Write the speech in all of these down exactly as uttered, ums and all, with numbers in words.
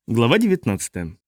Глава девятнадцатая.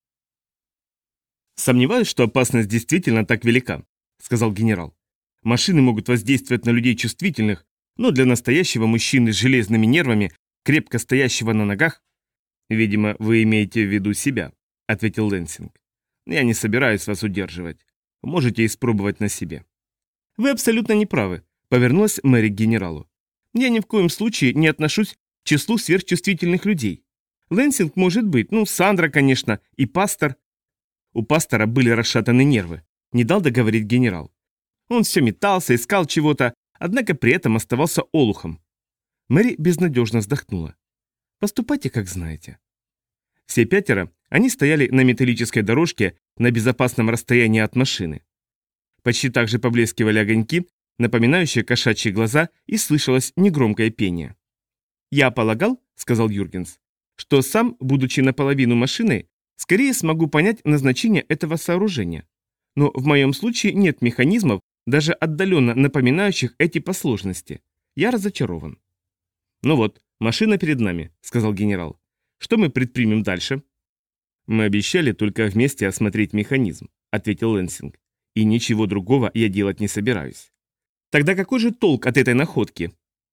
«Сомневаюсь, что опасность действительно так велика», — сказал генерал. «Машины могут воздействовать на людей чувствительных, но для настоящего мужчины с железными нервами, крепко стоящего на ногах...» «Видимо, вы имеете в виду себя», — ответил Лэнсинг. «Я не собираюсь вас удерживать. Можете испробовать на себе». «Вы абсолютно не правы», — повернулась Мэри к генералу. «Я ни в коем случае не отношусь к числу сверхчувствительных людей. Лэнсинг может быть, ну, Сандра, конечно, и пастор». У пастора были расшатаны нервы, не дал договорить генерал. Он все метался, искал чего-то, однако при этом оставался олухом. Мэри безнадежно вздохнула. «Поступайте, как знаете». Все пятеро, они стояли на металлической дорожке на безопасном расстоянии от машины. Почти так же поблескивали огоньки, напоминающие кошачьи глаза, и слышалось негромкое пение. «Я полагал, — сказал Юргенс, — что сам, будучи наполовину машиной, скорее смогу понять назначение этого сооружения. Но в моем случае нет механизмов, даже отдаленно напоминающих эти по сложности. Я разочарован». «Ну вот, машина перед нами», — сказал генерал. «Что мы предпримем дальше?» «Мы обещали только вместе осмотреть механизм», — ответил Лэнсинг. «И ничего другого я делать не собираюсь». «Тогда какой же толк от этой находки?»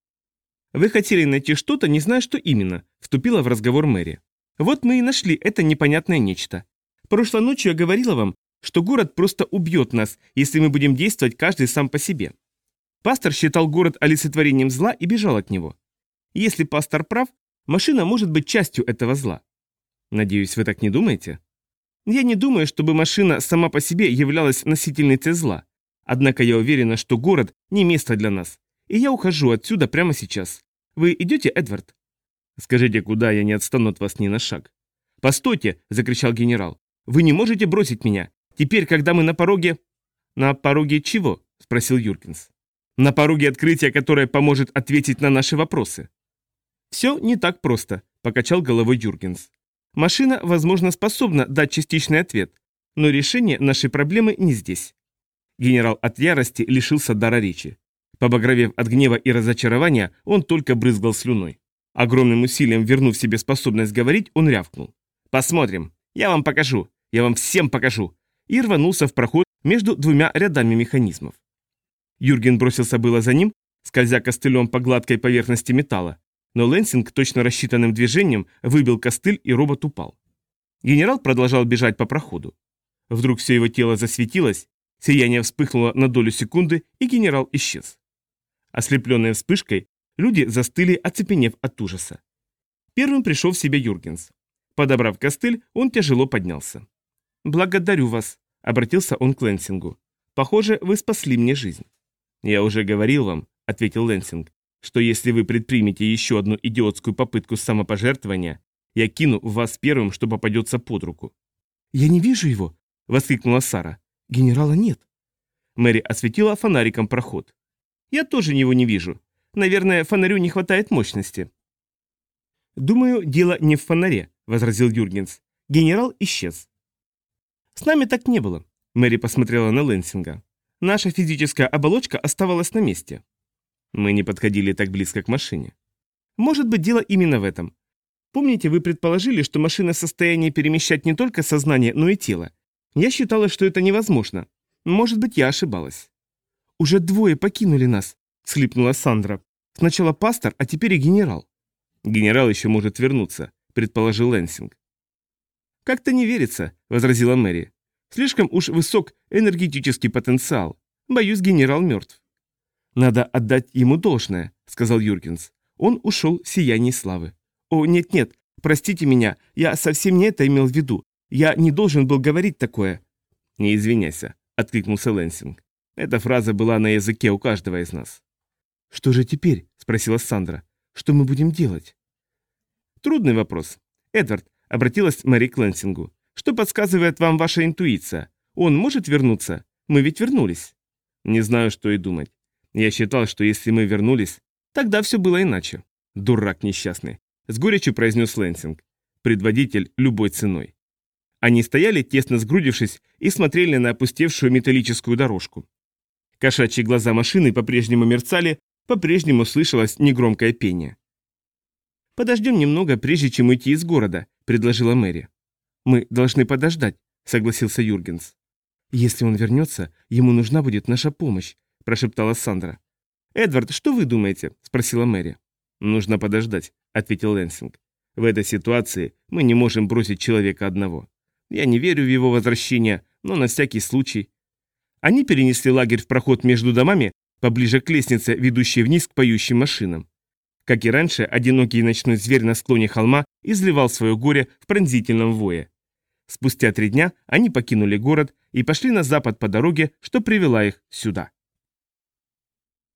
«Вы хотели найти что-то, не зная, что именно», — вступила в разговор Мэри. «Вот мы и нашли это непонятное нечто. Прошлой ночью я говорила вам, что город просто убьет нас, если мы будем действовать каждый сам по себе. Пастор считал город олицетворением зла и бежал от него. Если пастор прав, машина может быть частью этого зла. Надеюсь, вы так не думаете? Я не думаю, чтобы машина сама по себе являлась носительницей зла. Однако я уверена, что город не место для нас. И я ухожу отсюда прямо сейчас. Вы идете, Эдвард?» «Скажите, куда, я не отстану от вас ни на шаг». «Постойте!» – закричал генерал. «Вы не можете бросить меня. Теперь, когда мы на пороге...» «На пороге чего?» – спросил Юргенс. «На пороге открытия, которое поможет ответить на наши вопросы». «Все не так просто», – покачал головой Юргенс. «Машина, возможно, способна дать частичный ответ, но решение нашей проблемы не здесь». Генерал от ярости лишился дара речи. Побагровев от гнева и разочарования, он только брызгал слюной. Огромным усилием вернув себе способность говорить, он рявкнул. «Посмотрим! Я вам покажу! Я вам всем покажу!» И рванулся в проход между двумя рядами механизмов. Юрген бросился было за ним, скользя костылем по гладкой поверхности металла, но Лэнсинг точно рассчитанным движением выбил костыль, и робот упал. Генерал продолжал бежать по проходу. Вдруг все его тело засветилось, сияние вспыхнуло на долю секунды, и генерал исчез. Ослепленные вспышкой, люди застыли, оцепенев от ужаса. Первым пришел в себя Юргенс. Подобрав костыль, он тяжело поднялся. «Благодарю вас», — обратился он к Лэнсингу. «Похоже, вы спасли мне жизнь». «Я уже говорил вам», — ответил Лэнсинг, «что если вы предпримете еще одну идиотскую попытку самопожертвования, я кину в вас первым, что попадется под руку». «Я не вижу его», — воскликнула Сара. «Генерала нет». Мэри осветила фонариком проход. «Я тоже его не вижу. Наверное, фонарю не хватает мощности». «Думаю, дело не в фонаре», — возразил Юргенс. «Генерал исчез». «С нами так не было», — Мэри посмотрела на Лэнсинга. «Наша физическая оболочка оставалась на месте». «Мы не подходили так близко к машине». «Может быть, дело именно в этом. Помните, вы предположили, что машина в состоянии перемещать не только сознание, но и тело? Я считала, что это невозможно. Может быть, я ошибалась». «Уже двое покинули нас», — всхлипнула Сандра. «Сначала пастор, а теперь и генерал». «Генерал еще может вернуться», — предположил Лэнсинг. «Как-то не верится», — возразила Мэри. «Слишком уж высок энергетический потенциал. Боюсь, генерал мертв». «Надо отдать ему должное», — сказал Юргенс. «Он ушел в сиянии славы». «О, нет-нет, простите меня, я совсем не это имел в виду. Я не должен был говорить такое». «Не извиняйся», — откликнулся Лэнсинг. Эта фраза была на языке у каждого из нас. «Что же теперь?» — спросила Сандра. «Что мы будем делать?» «Трудный вопрос. Эдвард», — обратилась Мэри к Лэнсингу. «Что подсказывает вам ваша интуиция? Он может вернуться? Мы ведь вернулись». «Не знаю, что и думать. Я считал, что если мы вернулись, тогда все было иначе». «Дурак несчастный», — с горечью произнес Лэнсинг. «Предводитель любой ценой». Они стояли, тесно сгрудившись, и смотрели на опустевшую металлическую дорожку. Кошачьи глаза машины по-прежнему мерцали, по-прежнему слышалось негромкое пение. «Подождем немного, прежде чем уйти из города», — предложила Мэри. «Мы должны подождать», — согласился Юргенс. «Если он вернется, ему нужна будет наша помощь», — прошептала Сандра. «Эдвард, что вы думаете?» — спросила Мэри. «Нужно подождать», — ответил Лэнсинг. «В этой ситуации мы не можем бросить человека одного. Я не верю в его возвращение, но на всякий случай». Они перенесли лагерь в проход между домами, поближе к лестнице, ведущей вниз к поющим машинам. Как и раньше, одинокий ночной зверь на склоне холма изливал свое горе в пронзительном вое. Спустя три дня они покинули город и пошли на запад по дороге, что привела их сюда.